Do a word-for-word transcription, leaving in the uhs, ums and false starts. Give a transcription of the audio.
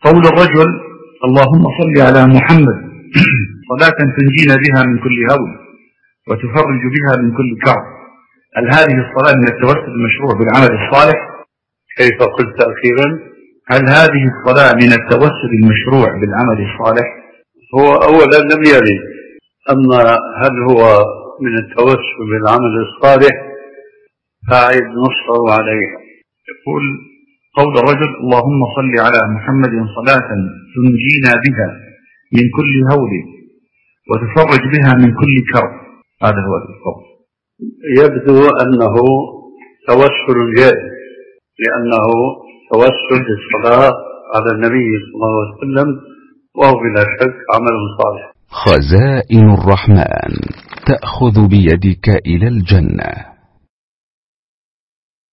قول الرجل اللهم صل على محمد صلاة تنجينا بها من كل هول وتفرج بها من كل كرب، هل هذه الصلاة من التوسل المشروع بالعمل الصالح؟ كيف قلت أخيرا؟ هل هذه الصلاة من التوسل المشروع بالعمل الصالح؟ هو أولا لم يرد، أما هل هو من التوسل بالعمل الصالح فأعد نصه عليها. يقول قول الرجل اللهم صل على محمد صلاة تنجينا بها من كل هول وتفرج بها من كل كرب، هذا هو القول. يبدو أنه توسل جائز، لأنه توسل بالصلاة على النبي صلى الله عليه وسلم، وهو بلا شك عمل صالح. خزائن الرحمن تأخذ بيدك إلى الجنة.